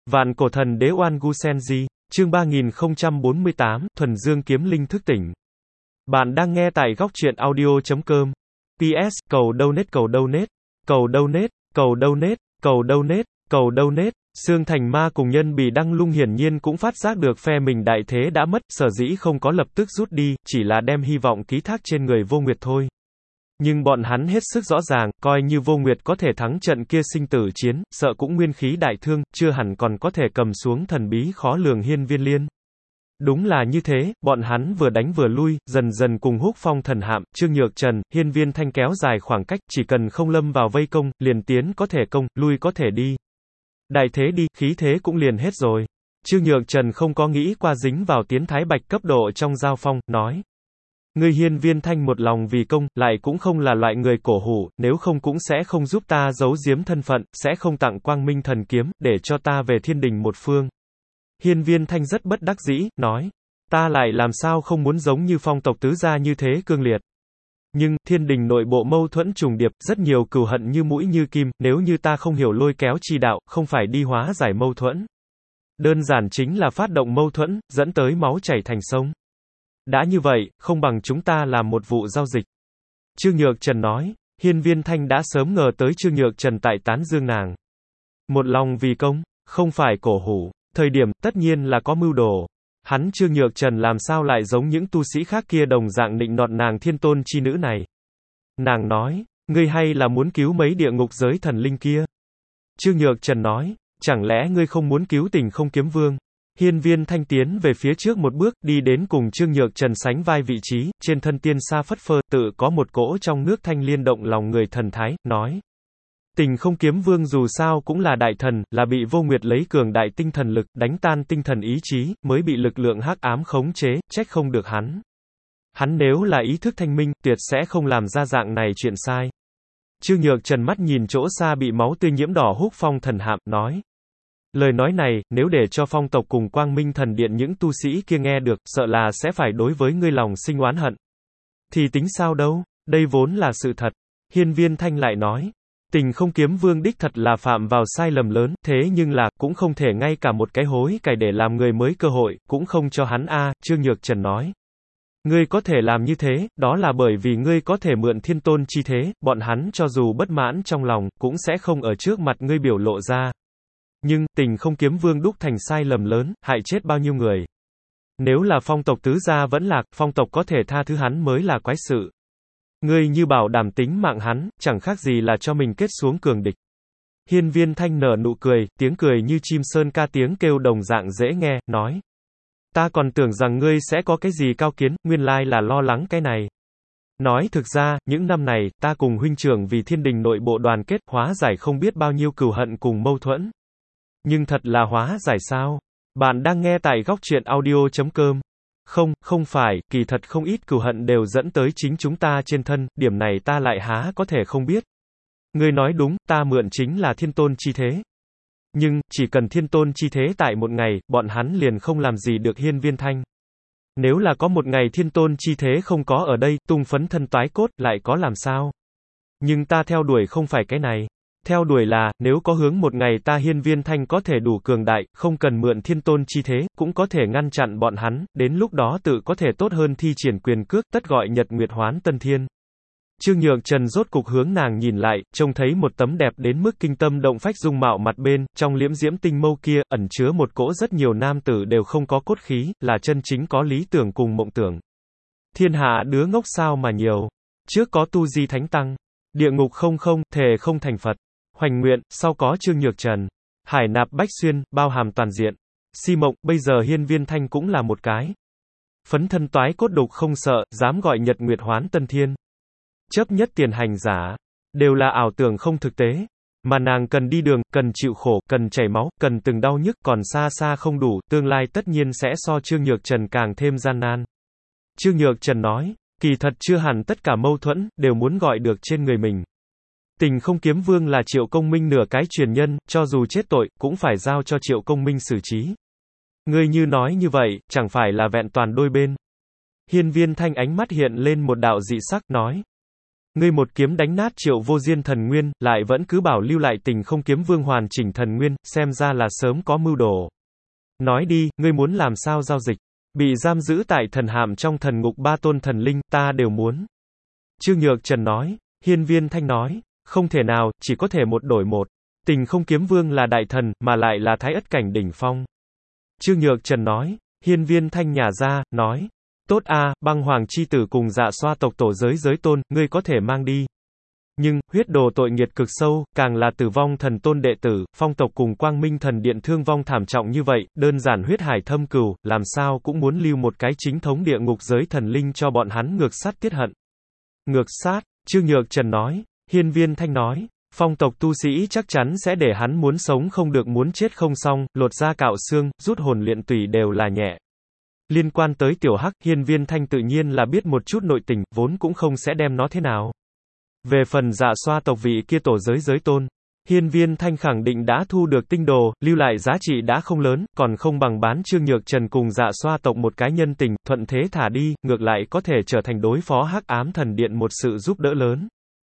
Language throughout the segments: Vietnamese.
Vạn cổ thần đế Oan Gu Senji, chương 3048, Thuần Dương kiếm linh thức tỉnh. Bạn đang nghe tại góc truyện audio.com. PS, cầu donate, cầu donate, cầu donate, cầu donate, cầu donate, cầu donate. Sương Thành Ma cùng Nhân Bì Đăng Lung hiển nhiên cũng phát giác được phe mình đại thế đã mất, sở dĩ không có lập tức rút đi, chỉ là đem hy vọng ký thác trên người Vô Nguyệt thôi. Nhưng bọn hắn hết sức rõ ràng, coi như Vô Nguyệt có thể thắng trận kia sinh tử chiến, sợ cũng nguyên khí đại thương, chưa hẳn còn có thể cầm xuống thần bí khó lường Hiên Viên Liên. Đúng là như thế, bọn hắn vừa đánh vừa lui, dần dần cùng Húc Phong Thần Hạm, Trương Nhược Trần, Hiên Viên Thanh kéo dài khoảng cách, chỉ cần không lâm vào vây công, liền tiến có thể công, lui có thể đi. Đại thế đi, khí thế cũng liền hết rồi. Trương Nhược Trần không có nghĩ qua dính vào tiến thái bạch cấp độ trong giao phong, nói. Ngươi Hiên Viên Thanh một lòng vì công, lại cũng không là loại người cổ hủ, nếu không cũng sẽ không giúp ta giấu giếm thân phận, sẽ không tặng Quang Minh Thần Kiếm, để cho ta về thiên đình một phương. Hiên Viên Thanh rất bất đắc dĩ, nói, ta lại làm sao không muốn giống như Phong tộc tứ gia như thế cương liệt. Nhưng, thiên đình nội bộ mâu thuẫn trùng điệp, rất nhiều cừu hận như mũi như kim, nếu như ta không hiểu lôi kéo chi đạo, không phải đi hóa giải mâu thuẫn. Đơn giản chính là phát động mâu thuẫn, dẫn tới máu chảy thành sông. Đã như vậy, không bằng chúng ta làm một vụ giao dịch. Trương Nhược Trần nói, Hiên Viên Thanh đã sớm ngờ tới Trương Nhược Trần tại tán dương nàng. Một lòng vì công, không phải cổ hủ, thời điểm, tất nhiên là có mưu đồ. Hắn Trương Nhược Trần làm sao lại giống những tu sĩ khác kia đồng dạng nịnh nọt nàng thiên tôn chi nữ này. Nàng nói, ngươi hay là muốn cứu mấy địa ngục giới thần linh kia. Trương Nhược Trần nói, chẳng lẽ ngươi không muốn cứu Tình Không Kiếm Vương. Hiên Viên Thanh tiến về phía trước một bước, đi đến cùng Trương Nhược Trần sánh vai vị trí, trên thân tiên sa phất phơ, tự có một cỗ trong nước thanh liên động lòng người thần thái, nói. Tình Không Kiếm Vương dù sao cũng là đại thần, là bị Vô Nguyệt lấy cường đại tinh thần lực, đánh tan tinh thần ý chí, mới bị lực lượng hắc ám khống chế, trách không được hắn. Hắn nếu là ý thức thanh minh, tuyệt sẽ không làm ra dạng này chuyện sai. Trương Nhược Trần mắt nhìn chỗ xa bị máu tươi nhiễm đỏ Húc Phong Thần Hạm, nói. Lời nói này, nếu để cho Phong tộc cùng Quang Minh Thần Điện những tu sĩ kia nghe được, sợ là sẽ phải đối với ngươi lòng sinh oán hận. Thì tính sao đâu, đây vốn là sự thật. Hiên Viên Thanh lại nói, Tình Không Kiếm Vương đích thật là phạm vào sai lầm lớn, thế nhưng là, cũng không thể ngay cả một cái hối cải để làm người mới cơ hội, cũng không cho hắn a. Trương Nhược Trần nói. Ngươi có thể làm như thế, đó là bởi vì ngươi có thể mượn thiên tôn chi thế, bọn hắn cho dù bất mãn trong lòng, cũng sẽ không ở trước mặt ngươi biểu lộ ra. Nhưng, Tình Không Kiếm Vương đúc thành sai lầm lớn, hại chết bao nhiêu người. Nếu là Phong tộc tứ gia vẫn lạc, Phong tộc có thể tha thứ hắn mới là quái sự. Ngươi như bảo đảm tính mạng hắn, chẳng khác gì là cho mình kết xuống cường địch. Hiên Viên Thanh nở nụ cười, tiếng cười như chim sơn ca tiếng kêu đồng dạng dễ nghe, nói. Ta còn tưởng rằng ngươi sẽ có cái gì cao kiến, nguyên lai là lo lắng cái này. Nói thực ra, những năm này, ta cùng huynh trưởng vì thiên đình nội bộ đoàn kết, hóa giải không biết bao nhiêu cừu hận cùng mâu thuẫn. Nhưng thật là hóa giải sao? Bạn đang nghe tại góc truyện audio.com. Không phải, kỳ thật không ít cừu hận đều dẫn tới chính chúng ta trên thân, điểm này ta lại há có thể không biết. Ngươi nói đúng, ta mượn chính là thiên tôn chi thế. Nhưng, chỉ cần thiên tôn chi thế tại một ngày, bọn hắn liền không làm gì được Hiên Viên Thanh. Nếu là có một ngày thiên tôn chi thế không có ở đây, tung phấn thân toái cốt, lại có làm sao? Nhưng ta theo đuổi không phải cái này. Theo đuổi là, nếu có hướng một ngày ta Hiên Viên Thanh có thể đủ cường đại, không cần mượn thiên tôn chi thế, cũng có thể ngăn chặn bọn hắn, đến lúc đó tự có thể tốt hơn thi triển quyền cước, tất gọi nhật nguyệt hoán tân thiên. Trương Nhược Trần rốt cục hướng nàng nhìn lại, trông thấy một tấm đẹp đến mức kinh tâm động phách dung mạo mặt bên, trong liễm diễm tinh mâu kia, ẩn chứa một cỗ rất nhiều nam tử đều không có cốt khí, là chân chính có lý tưởng cùng mộng tưởng. Thiên hạ đứa ngốc sao mà nhiều. Trước có Tu Di Thánh Tăng, địa ngục không, thề không thành Phật. Hoành nguyện, sau có Trương Nhược Trần. Hải nạp bách xuyên, bao hàm toàn diện. Si mộng, bây giờ Hiên Viên Thanh cũng là một cái. Phấn thân toái cốt đục không sợ, dám gọi nhật nguyệt hoán tân thiên. Chấp nhất tiền hành giả. Đều là ảo tưởng không thực tế. Mà nàng cần đi đường, cần chịu khổ, cần chảy máu, cần từng đau nhức, còn xa xa không đủ, tương lai tất nhiên sẽ so Trương Nhược Trần càng thêm gian nan. Trương Nhược Trần nói, kỳ thật chưa hẳn tất cả mâu thuẫn, đều muốn gọi được trên người mình. Tình Không Kiếm Vương là Triệu Công Minh nửa cái truyền nhân, cho dù chết tội, cũng phải giao cho Triệu Công Minh xử trí. Ngươi như nói như vậy, chẳng phải là vẹn toàn đôi bên. Hiên Viên Thanh ánh mắt hiện lên một đạo dị sắc, nói. Ngươi một kiếm đánh nát Triệu Vô Diên thần nguyên, lại vẫn cứ bảo lưu lại Tình Không Kiếm Vương hoàn chỉnh thần nguyên, xem ra là sớm có mưu đồ. Nói đi, ngươi muốn làm sao giao dịch? Bị giam giữ tại thần hạm trong thần ngục 3 tôn thần linh, ta đều muốn. Trương Nhược Trần nói. Hiên Viên Thanh nói. Không thể nào, chỉ có thể một đổi một. Tình Không Kiếm Vương là đại thần, mà lại là thái ất cảnh đỉnh phong. Trương Nhược Trần nói. Hiên Viên Thanh nhả ra, nói. Tốt a, Băng Hoàng chi tử cùng Dạ Xoa tộc tổ giới tôn, ngươi có thể mang đi. Nhưng, huyết đồ tội nghiệt cực sâu, càng là Tử Vong thần tôn đệ tử, Phong tộc cùng Quang Minh thần điện thương vong thảm trọng như vậy, đơn giản huyết hải thâm cừu, làm sao cũng muốn lưu một cái chính thống địa ngục giới thần linh cho bọn hắn ngược sát tiết hận. Ngược sát, Trương Nhược Trần nói. Hiên Viên Thanh nói. Phong tộc tu sĩ chắc chắn sẽ để hắn muốn sống không được muốn chết không xong, lột da cạo xương, rút hồn luyện tủy đều là nhẹ. Liên quan tới tiểu hắc, Hiên Viên Thanh tự nhiên là biết một chút nội tình, vốn cũng không sẽ đem nó thế nào. Về phần Dạ Xoa tộc vị kia tổ giới tôn, Hiên Viên Thanh khẳng định đã thu được tinh đồ, lưu lại giá trị đã không lớn, còn không bằng bán Trương Nhược Trần cùng Dạ Xoa tộc một cái nhân tình, thuận thế thả đi, ngược lại có thể trở thành đối phó Hắc Ám Thần Điện một sự giúp đỡ lớn.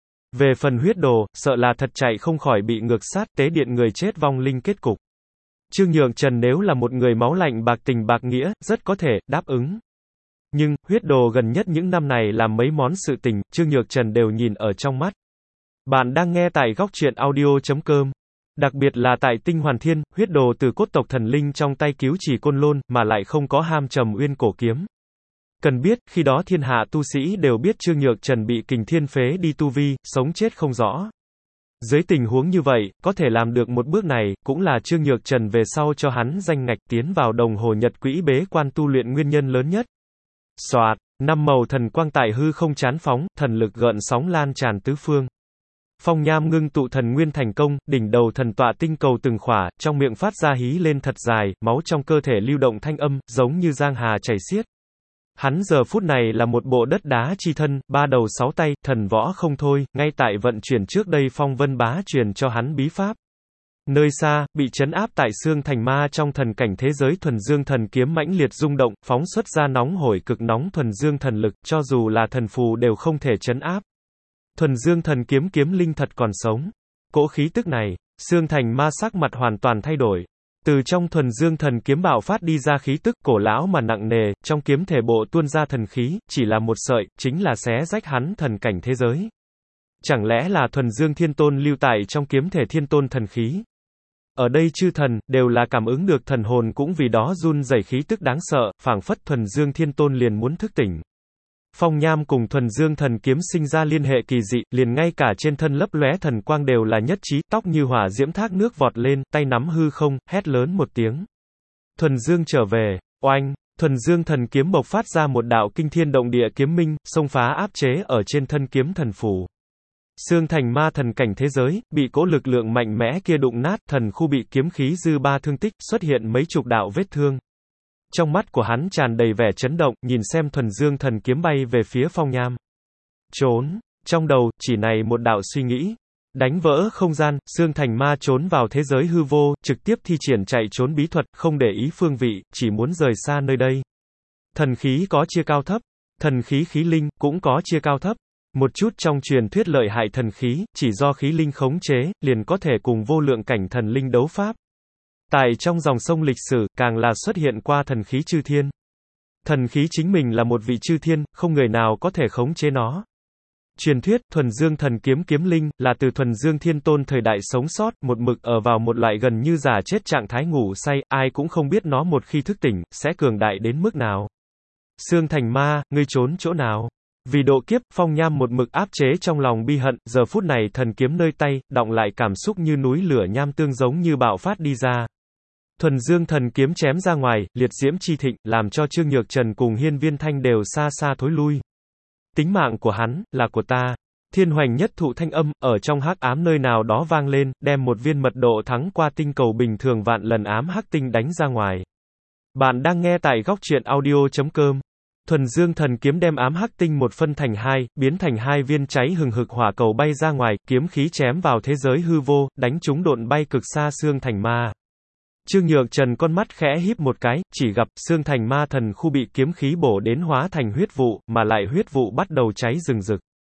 Về phần huyết đồ, sợ là thật chạy không khỏi bị ngược sát, tế điện người chết vong linh kết cục. Trương Nhược Trần nếu là một người máu lạnh bạc tình bạc nghĩa, rất có thể đáp ứng. Nhưng, huyết đồ gần nhất những năm này làm mấy món sự tình, Trương Nhược Trần đều nhìn ở trong mắt. Bạn đang nghe tại góc truyện audio.com. Đặc biệt là tại Tinh Hoàn Thiên, huyết đồ từ cốt tộc thần linh trong tay cứu chỉ Côn Lôn, mà lại không có ham trầm uyên cổ kiếm. Cần biết, khi đó thiên hạ tu sĩ đều biết Trương Nhược Trần bị kình thiên phế đi tu vi, sống chết không rõ. Dưới tình huống như vậy, có thể làm được một bước này, cũng là Trương Nhược Trần về sau cho hắn danh ngạch tiến vào đồng hồ nhật quỹ bế quan tu luyện nguyên nhân lớn nhất. Soạt, 5 màu thần quang tại hư không chán phóng, thần lực gợn sóng lan tràn tứ phương. Phong Nham ngưng tụ thần nguyên thành công, đỉnh đầu thần tọa tinh cầu từng khỏa, trong miệng phát ra hí lên thật dài, máu trong cơ thể lưu động thanh âm, giống như giang hà chảy xiết. Hắn giờ phút này là một bộ đất đá chi thân, 3 đầu 6 tay, thần võ không thôi, ngay tại vận chuyển trước đây Phong Vân Bá truyền cho hắn bí pháp. Nơi xa, bị trấn áp tại xương thành ma trong thần cảnh thế giới thuần dương thần kiếm mãnh liệt rung động, phóng xuất ra nóng hổi cực nóng thuần dương thần lực, cho dù là thần phù đều không thể trấn áp. Thuần dương thần kiếm kiếm linh thật còn sống. Cỗ khí tức này, xương thành ma sắc mặt hoàn toàn thay đổi. Từ trong thuần dương thần kiếm bạo phát đi ra khí tức cổ lão mà nặng nề, trong kiếm thể bộ tuôn ra thần khí, chỉ là một sợi, chính là xé rách hắn thần cảnh thế giới. Chẳng lẽ là thuần dương thiên tôn lưu tại trong kiếm thể thiên tôn thần khí? Ở đây chư thần, đều là cảm ứng được thần hồn cũng vì đó run rẩy khí tức đáng sợ, phảng phất thuần dương thiên tôn liền muốn thức tỉnh. Phong Nham cùng thuần dương thần kiếm sinh ra liên hệ kỳ dị, liền ngay cả trên thân lấp lóe thần quang đều là nhất trí, tóc như hỏa diễm thác nước vọt lên, tay nắm hư không, hét lớn một tiếng. Thuần dương trở về, oanh, thuần dương thần kiếm bộc phát ra một đạo kinh thiên động địa kiếm minh, xông phá áp chế ở trên thân kiếm thần phù. Xương thành ma thần cảnh thế giới, bị cỗ lực lượng mạnh mẽ kia đụng nát, thần khu bị kiếm khí dư ba thương tích, xuất hiện mấy chục đạo vết thương. Trong mắt của hắn tràn đầy vẻ chấn động, nhìn xem thuần dương thần kiếm bay về phía Phong Nham. Trốn, trong đầu, chỉ này một đạo suy nghĩ. Đánh vỡ không gian, xương thành ma trốn vào thế giới hư vô, trực tiếp thi triển chạy trốn bí thuật, không để ý phương vị, chỉ muốn rời xa nơi đây. Thần khí có chia cao thấp, thần khí khí linh, cũng có chia cao thấp. Một chút trong truyền thuyết lợi hại thần khí, chỉ do khí linh khống chế, liền có thể cùng vô lượng cảnh thần linh đấu pháp. Tại trong dòng sông lịch sử, càng là xuất hiện qua thần khí chư thiên. Thần khí chính mình là một vị chư thiên, không người nào có thể khống chế nó. Truyền thuyết, thuần dương thần kiếm kiếm linh, là từ thuần dương thiên tôn thời đại sống sót, một mực ở vào một loại gần như giả chết trạng thái ngủ say, ai cũng không biết nó một khi thức tỉnh, sẽ cường đại đến mức nào. Xương thành ma, ngươi trốn chỗ nào? Vì độ kiếp, Phong Nham một mực áp chế trong lòng bi hận, giờ phút này thần kiếm nơi tay, đọng lại cảm xúc như núi lửa nham tương giống như bạo phát đi ra. Thuần dương thần kiếm chém ra ngoài, liệt diễm chi thịnh, làm cho Trương Nhược Trần cùng Hiên Viên Thanh đều xa xa thối lui. Tính mạng của hắn, là của ta. Thiên hoành nhất thụ thanh âm, ở trong hắc ám nơi nào đó vang lên, đem một viên mật độ thắng qua tinh cầu bình thường vạn lần ám hắc tinh đánh ra ngoài. Bạn đang nghe tại góc truyện audio.com. Thuần dương thần kiếm đem ám hắc tinh một phân thành hai, biến thành hai viên cháy hừng hực hỏa cầu bay ra ngoài, kiếm khí chém vào thế giới hư vô, đánh trúng độn bay cực xa xương thành ma. Trương Nhược Trần con mắt khẽ híp một cái, chỉ gặp xương thành ma thần khu bị kiếm khí bổ đến hóa thành huyết vụ, mà lại huyết vụ bắt đầu cháy rừng rực.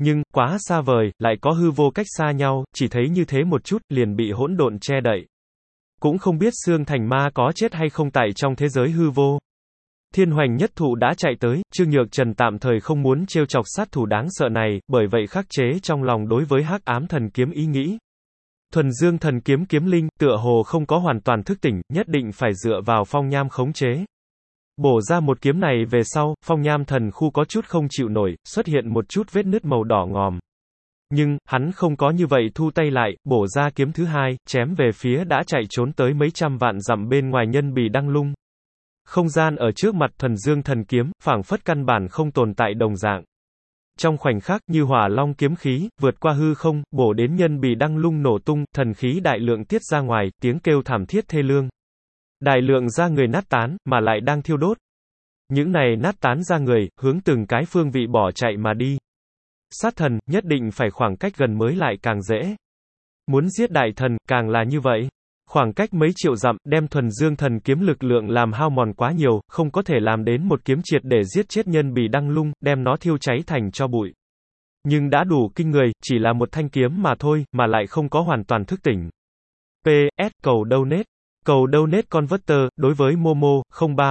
Nhưng, quá xa vời, lại có hư vô cách xa nhau, chỉ thấy như thế một chút, liền bị hỗn độn che đậy. Cũng không biết Xương Thành Ma có chết hay không tại trong thế giới hư vô. Thiên Hoành Nhất Thụ đã chạy tới, Trương Nhược Trần tạm thời không muốn trêu chọc sát thủ đáng sợ này, bởi vậy khắc chế trong lòng đối với Hắc Ám Thần Kiếm ý nghĩ. Thuần Dương Thần Kiếm kiếm linh, tựa hồ không có hoàn toàn thức tỉnh, nhất định phải dựa vào Phong Nham khống chế. Bổ ra một kiếm này về sau, Phong Nham thần khu có chút không chịu nổi, xuất hiện một chút vết nứt màu đỏ ngòm. Nhưng, hắn không có như vậy thu tay lại, bổ ra kiếm thứ hai, chém về phía đã chạy trốn tới mấy trăm vạn dặm bên ngoài Nhân Bì Đăng Lung. Không gian ở trước mặt Thuần Dương Thần Kiếm, phảng phất căn bản không tồn tại đồng dạng. Trong khoảnh khắc, như hỏa long kiếm khí, vượt qua hư không, bổ đến Nhân Bì Đăng Lung nổ tung, thần khí đại lượng tiết ra ngoài, tiếng kêu thảm thiết thê lương. Đại lượng ra người nát tán, mà lại đang thiêu đốt. Những này nát tán ra người, hướng từng cái phương vị bỏ chạy mà đi. Sát thần, nhất định phải khoảng cách gần mới lại càng dễ. Muốn giết đại thần, càng là như vậy. Khoảng cách mấy triệu dặm, đem Thuần Dương Thần Kiếm lực lượng làm hao mòn quá nhiều, không có thể làm đến một kiếm triệt để giết chết Nhân Bì Đăng Lung, đem nó thiêu cháy thành tro bụi. Nhưng đã đủ kinh người, chỉ là một thanh kiếm mà thôi, mà lại không có hoàn toàn thức tỉnh. PS, cầu donate. Cầu donate converter, đối với Momo,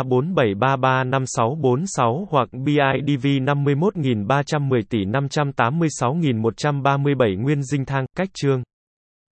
0347335646 hoặc BIDV 51310 tỷ 586137 Nguyên Dinh Thang, cách chương.